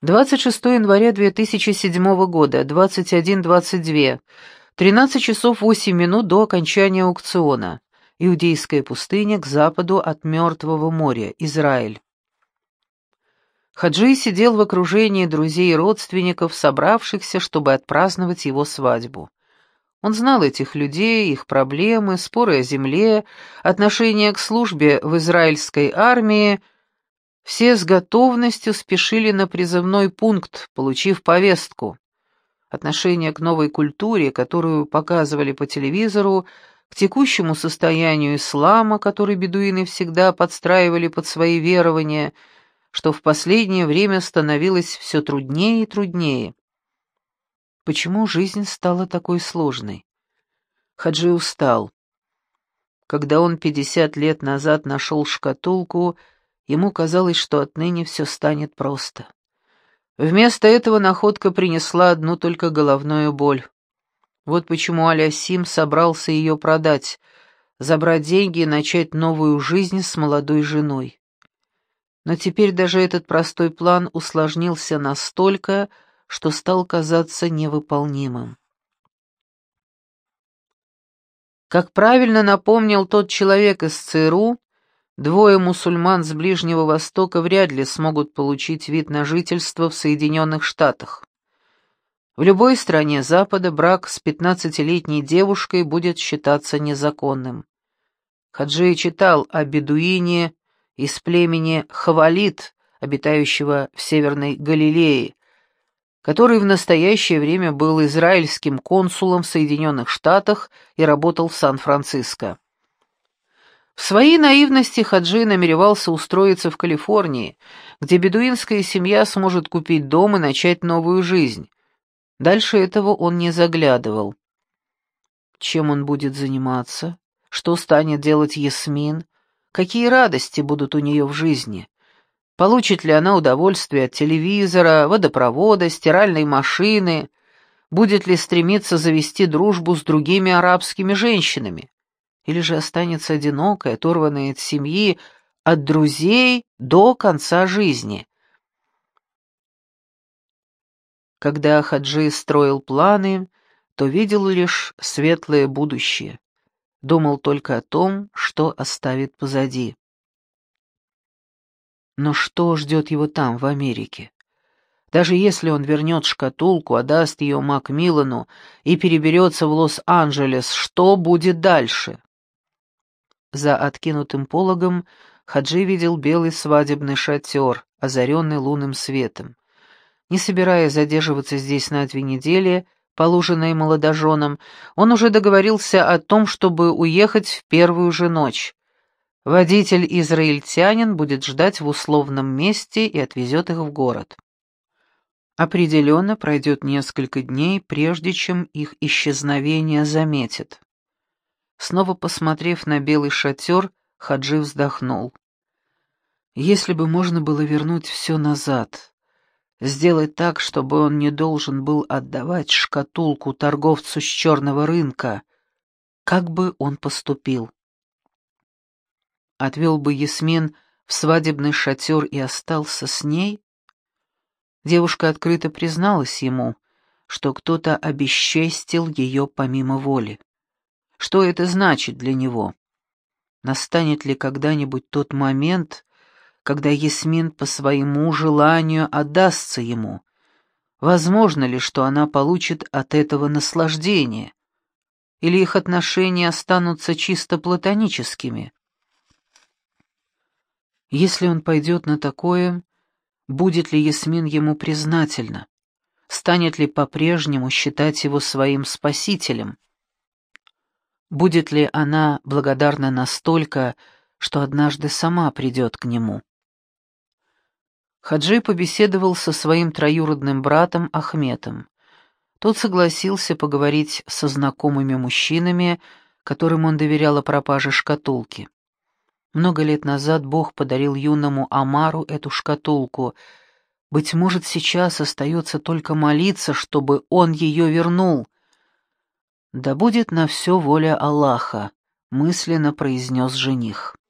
26 января 2007 года, 21:22, 13 часов 8 минут до окончания аукциона. Иудейская пустыня к западу от Мертвого моря, Израиль. Хаджи сидел в окружении друзей и родственников, собравшихся, чтобы отпраздновать его свадьбу. Он знал этих людей, их проблемы, споры о земле, отношение к службе в израильской армии. Все с готовностью спешили на призывной пункт, получив повестку. Отношение к новой культуре, которую показывали по телевизору, к текущему состоянию ислама, который бедуины всегда подстраивали под свои верования, что в последнее время становилось все труднее и труднее. Почему жизнь стала такой сложной? Хаджи устал. Когда он 50 лет назад нашел шкатулку, ему казалось, что отныне все станет просто. Вместо этого находка принесла одну только головную боль. Вот почему Алясим собрался ее продать, забрать деньги и начать новую жизнь с молодой женой. Но теперь даже этот простой план усложнился настолько, что стал казаться невыполнимым. Как правильно напомнил тот человек из ЦРУ, двое мусульман с Ближнего Востока вряд ли смогут получить вид на жительство в Соединенных Штатах. В любой стране Запада брак с 15-летней девушкой будет считаться незаконным. Хаджи читал о бедуине из племени Хавалит, обитающего в Северной Галилее, который в настоящее время был израильским консулом в Соединенных Штатах и работал в Сан-Франциско. В своей наивности Хаджи намеревался устроиться в Калифорнии, где бедуинская семья сможет купить дом и начать новую жизнь. Дальше этого он не заглядывал. Чем он будет заниматься? Что станет делать Ясмин? Какие радости будут у нее в жизни? Получит ли она удовольствие от телевизора, водопровода, стиральной машины? Будет ли стремиться завести дружбу с другими арабскими женщинами? Или же останется одинокой, оторванной от семьи, от друзей до конца жизни? Когда Хаджи строил планы, то видел лишь светлое будущее. Думал только о том, что оставит позади. Но что ждет его там, в Америке? Даже если он вернет шкатулку, отдаст ее Макмиллану и переберется в Лос-Анджелес, что будет дальше? За откинутым пологом Хаджи видел белый свадебный шатер, озаренный лунным светом. Не собираясь задерживаться здесь на 2 недели, положенные молодоженам, он уже договорился о том, чтобы уехать в первую же ночь. Водитель-израильтянин будет ждать в условном месте и отвезет их в город. Определенно пройдет несколько дней, прежде чем их исчезновение заметят. Снова посмотрев на белый шатер, Хаджи вздохнул. Если бы можно было вернуть все назад, сделать так, чтобы он не должен был отдавать шкатулку торговцу с черного рынка, как бы он поступил? Отвел бы Ясмин в свадебный шатер и остался с ней? Девушка открыто призналась ему, что кто-то обесчестил ее помимо воли. Что это значит для него? Настанет ли когда-нибудь тот момент, когда Ясмин по своему желанию отдастся ему? Возможно ли, что она получит от этого наслаждение? Или их отношения останутся чисто платоническими? Если он пойдет на такое, будет ли Ясмин ему признательна? Станет ли по-прежнему считать его своим спасителем? Будет ли она благодарна настолько, что однажды сама придет к нему? Хаджи побеседовал со своим троюродным братом Ахметом. Тот согласился поговорить со знакомыми мужчинами, которым он доверял о пропаже шкатулки. Много лет назад Бог подарил юному Амару эту шкатулку. Быть может, сейчас остается только молиться, чтобы он ее вернул. «Да будет на все воля Аллаха», — мысленно произнес жених.